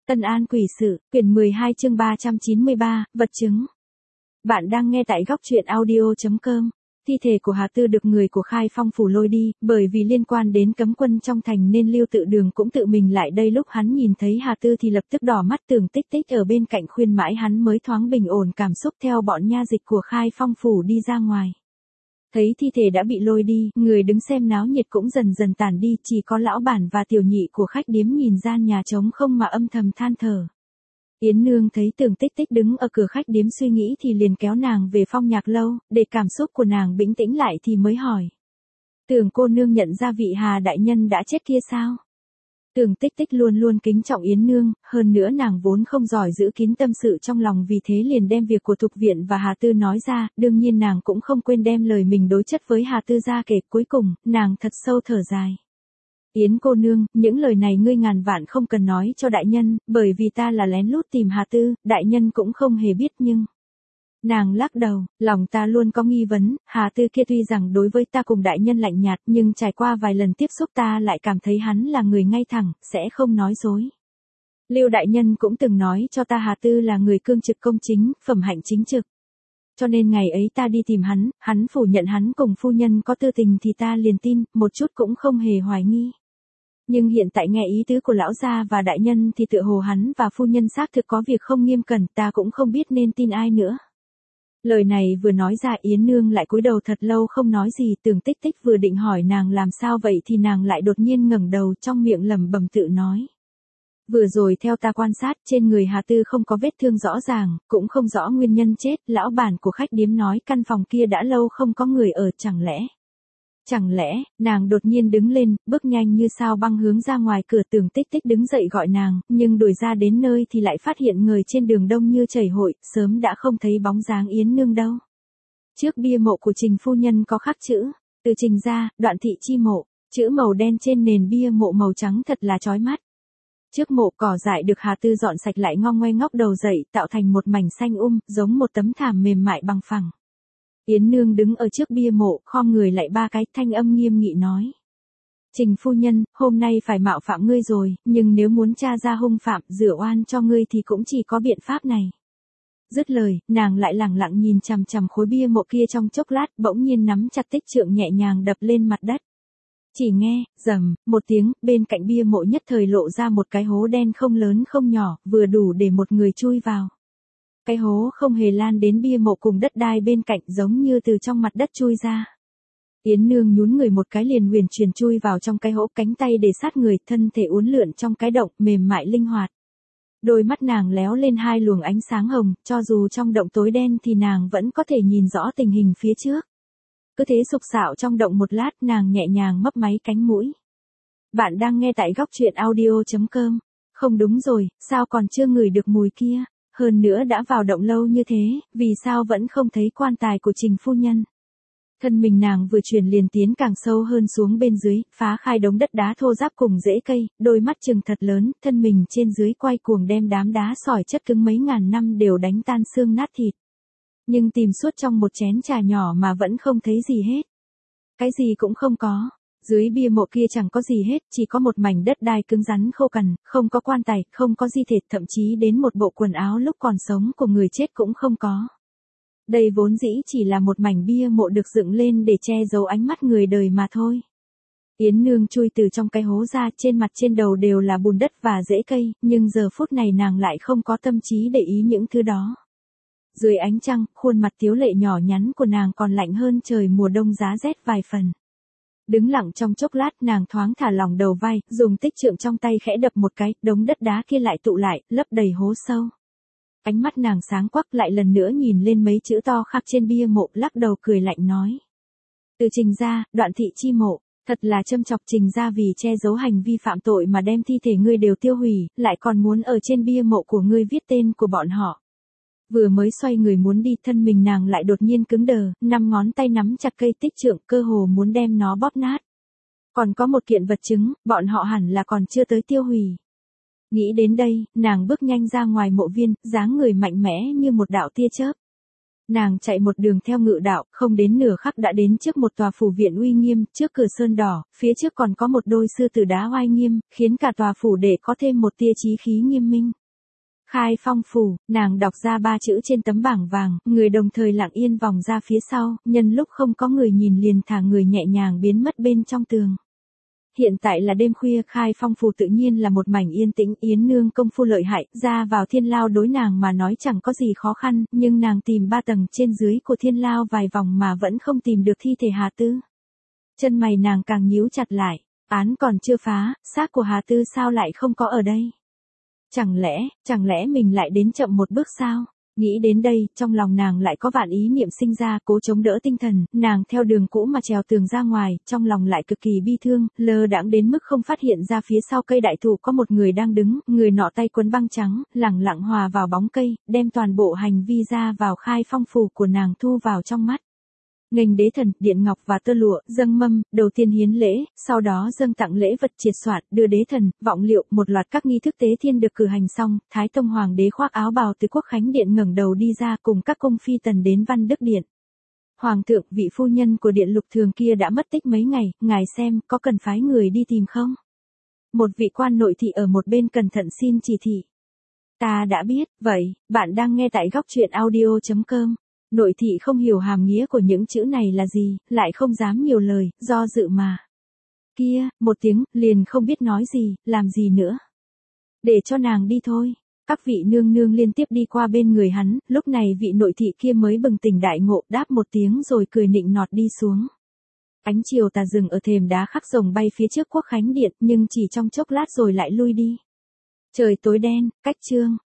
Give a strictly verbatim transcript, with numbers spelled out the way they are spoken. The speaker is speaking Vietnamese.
Tân An quỷ sự, quyển mười hai chương ba trăm chín mươi ba, vật chứng. Bạn đang nghe tại góc truyện audio chấm com. Thi thể của Hà Tư được người của Khai Phong phủ lôi đi, bởi vì liên quan đến cấm quân trong thành nên Lưu Tự Đường cũng tự mình lại đây. Lúc hắn nhìn thấy Hà Tư thì lập tức đỏ mắt, Tưởng Tích Tích ở bên cạnh khuyên mãi hắn mới thoáng bình ổn cảm xúc, theo bọn nha dịch của Khai Phong phủ đi ra ngoài. Thấy thi thể đã bị lôi đi, người đứng xem náo nhiệt cũng dần dần tản đi, chỉ có lão bản và tiểu nhị của khách điếm nhìn gian nhà trống không mà âm thầm than thở. Yến Nương thấy Tưởng Tích Tích đứng ở cửa khách điếm suy nghĩ thì liền kéo nàng về Phong Nhạc lâu, để cảm xúc của nàng bình tĩnh lại thì mới hỏi. Tưởng cô nương nhận ra vị Hà đại nhân đã chết kia sao? Tưởng Tích Tích luôn luôn kính trọng Yến Nương, hơn nữa nàng vốn không giỏi giữ kín tâm sự trong lòng, vì thế liền đem việc của Thục Viện và Hà Tư nói ra, đương nhiên nàng cũng không quên đem lời mình đối chất với Hà Tư ra kể. Cuối cùng, nàng thật sâu thở dài. Yến cô nương, những lời này ngươi ngàn vạn không cần nói cho đại nhân, bởi vì ta là lén lút tìm Hà Tư, đại nhân cũng không hề biết. Nhưng... Nàng lắc đầu, lòng ta luôn có nghi vấn, Hà Tư kia tuy rằng đối với ta cùng đại nhân lạnh nhạt, nhưng trải qua vài lần tiếp xúc ta lại cảm thấy hắn là người ngay thẳng, sẽ không nói dối. Lưu đại nhân cũng từng nói cho ta Hà Tư là người cương trực công chính, phẩm hạnh chính trực. Cho nên ngày ấy ta đi tìm hắn, hắn phủ nhận hắn cùng phu nhân có tư tình thì ta liền tin, một chút cũng không hề hoài nghi. Nhưng hiện tại nghe ý tứ của lão gia và đại nhân thì tựa hồ hắn và phu nhân xác thực có việc không nghiêm cẩn, ta cũng không biết nên tin ai nữa. Lời này vừa nói ra, Yến Nương lại cúi đầu thật lâu không nói gì. Tưởng Tích Tích vừa định hỏi nàng làm sao vậy thì nàng lại đột nhiên ngẩng đầu, trong miệng lẩm bẩm tự nói. Vừa rồi theo ta quan sát, trên người Hà Tư không có vết thương rõ ràng, cũng không rõ nguyên nhân chết, lão bản của khách điếm nói căn phòng kia đã lâu không có người ở, chẳng lẽ... Chẳng lẽ, nàng đột nhiên đứng lên, bước nhanh như sao băng hướng ra ngoài cửa. Tưởng Tích Tích đứng dậy gọi nàng, nhưng đuổi ra đến nơi thì lại phát hiện người trên đường đông như chảy hội, sớm đã không thấy bóng dáng Yến Nương đâu. Trước bia mộ của Trình phu nhân có khắc chữ, từ Trình ra, Đoạn thị chi mộ, chữ màu đen trên nền bia mộ màu trắng thật là chói mắt. Trước mộ cỏ dại được Hà Tư dọn sạch lại ngong ngoe ngóc đầu dậy, tạo thành một mảnh xanh um, giống một tấm thảm mềm mại bằng phẳng. Yến Nương đứng ở trước bia mộ, khom người lại ba cái, thanh âm nghiêm nghị nói. Trình phu nhân, hôm nay phải mạo phạm ngươi rồi, nhưng nếu muốn tra ra hung phạm, rửa oan cho ngươi thì cũng chỉ có biện pháp này. Dứt lời, nàng lại lẳng lặng nhìn chằm chằm khối bia mộ kia trong chốc lát, bỗng nhiên nắm chặt tích trượng nhẹ nhàng đập lên mặt đất. Chỉ nghe, rầm, một tiếng, bên cạnh bia mộ nhất thời lộ ra một cái hố đen không lớn không nhỏ, vừa đủ để một người chui vào. Cái hố không hề lan đến bia mộ cùng đất đai bên cạnh, giống như từ trong mặt đất chui ra. Yến Nương nhún người một cái liền huyền truyền chui vào trong cái hố, cánh tay để sát người, thân thể uốn lượn trong cái động, mềm mại linh hoạt. Đôi mắt nàng léo lên hai luồng ánh sáng hồng, cho dù trong động tối đen thì nàng vẫn có thể nhìn rõ tình hình phía trước. Cứ thế sục sạo trong động một lát, nàng nhẹ nhàng mấp máy cánh mũi. Bạn đang nghe tại góc truyện audio chấm com. Không đúng rồi, sao còn chưa ngửi được mùi kia? Hơn nữa đã vào động lâu như thế, vì sao vẫn không thấy quan tài của Trình phu nhân? Thân mình nàng vừa chuyển liền tiến càng sâu hơn xuống bên dưới, phá khai đống đất đá thô ráp cùng rễ cây, đôi mắt trừng thật lớn, thân mình trên dưới quay cuồng đem đám đá sỏi chất cứng mấy ngàn năm đều đánh tan xương nát thịt. Nhưng tìm suốt trong một chén trà nhỏ mà vẫn không thấy gì hết. Cái gì cũng không có. Dưới bia mộ kia chẳng có gì hết, chỉ có một mảnh đất đai cứng rắn khô cằn, không có quan tài, không có di thể, thậm chí đến một bộ quần áo lúc còn sống của người chết cũng không có. Đây vốn dĩ chỉ là một mảnh bia mộ được dựng lên để che giấu ánh mắt người đời mà thôi. Yến Nương chui từ trong cái hố ra, trên mặt trên đầu đều là bùn đất và rễ cây, nhưng giờ phút này nàng lại không có tâm trí để ý những thứ đó. Dưới ánh trăng, khuôn mặt tiếu lệ nhỏ nhắn của nàng còn lạnh hơn trời mùa đông giá rét vài phần. Đứng lặng trong chốc lát, nàng thoáng thả lỏng đầu vai, dùng tích trượng trong tay khẽ đập một cái, đống đất đá kia lại tụ lại, lấp đầy hố sâu. Ánh mắt nàng sáng quắc, lại lần nữa nhìn lên mấy chữ to khắc trên bia mộ, lắc đầu cười lạnh nói. Từ Trình ra, Đoạn thị chi mộ, thật là châm chọc. Trình ra vì che giấu hành vi phạm tội mà đem thi thể ngươi đều tiêu hủy, lại còn muốn ở trên bia mộ của ngươi viết tên của bọn họ. Vừa mới xoay người muốn đi, thân mình nàng lại đột nhiên cứng đờ, năm ngón tay nắm chặt cây tích trượng, cơ hồ muốn đem nó bóp nát. Còn có một kiện vật chứng, bọn họ hẳn là còn chưa tới tiêu hủy. Nghĩ đến đây, nàng bước nhanh ra ngoài mộ viên, dáng người mạnh mẽ như một đạo tia chớp. Nàng chạy một đường theo ngự đạo, không đến nửa khắc đã đến trước một tòa phủ viện uy nghiêm, trước cửa sơn đỏ, phía trước còn có một đôi sư tử đá oai nghiêm, khiến cả tòa phủ đệ có thêm một tia chí khí nghiêm minh. Khai Phong phủ, nàng đọc ra ba chữ trên tấm bảng vàng, người đồng thời lặng yên vòng ra phía sau, nhân lúc không có người nhìn liền thả người nhẹ nhàng biến mất bên trong tường. Hiện tại là đêm khuya, Khai Phong phủ tự nhiên là một mảnh yên tĩnh, Yến nương công phu lợi hại, ra vào thiên lao đối nàng mà nói chẳng có gì khó khăn, nhưng nàng tìm ba tầng trên dưới của thiên lao vài vòng mà vẫn không tìm được thi thể Hà Tư. Chân mày nàng càng nhíu chặt lại, án còn chưa phá, xác của Hà Tư sao lại không có ở đây? Chẳng lẽ, chẳng lẽ mình lại đến chậm một bước sao? Nghĩ đến đây, trong lòng nàng lại có vạn ý niệm sinh ra, cố chống đỡ tinh thần, nàng theo đường cũ mà trèo tường ra ngoài, trong lòng lại cực kỳ bi thương, lơ đãng đến mức không phát hiện ra phía sau cây đại thụ có một người đang đứng, người nọ tay quấn băng trắng, lẳng lặng hòa vào bóng cây, đem toàn bộ hành vi ra vào Khai Phong phủ của nàng thu vào trong mắt. Nghênh đế thần, điện ngọc và tơ lụa, dâng mâm, đầu tiên hiến lễ, sau đó dâng tặng lễ vật triệt soạn, đưa đế thần, vọng liệu, một loạt các nghi thức tế thiên được cử hành xong, Thái Tông Hoàng đế khoác áo bào từ Quốc Khánh Điện ngẩng đầu đi ra cùng các cung phi tần đến Văn Đức Điện. Hoàng thượng, vị phu nhân của điện Lục Thường kia đã mất tích mấy ngày, ngài xem, có cần phái người đi tìm không? Một vị quan nội thị ở một bên cẩn thận xin chỉ thị. Ta đã biết, vậy, bạn đang nghe tại góc truyện audio chấm com. Nội thị không hiểu hàm nghĩa của những chữ này là gì, lại không dám nhiều lời, do dự mà. Kia, một tiếng, liền không biết nói gì, làm gì nữa. Để cho nàng đi thôi. Các vị nương nương liên tiếp đi qua bên người hắn, lúc này vị nội thị kia mới bừng tỉnh đại ngộ, đáp một tiếng rồi cười nịnh nọt đi xuống. Ánh chiều tà rừng ở thềm đá khắc rồng bay phía trước Quốc Khánh Điện, nhưng chỉ trong chốc lát rồi lại lui đi. Trời tối đen, cách chương.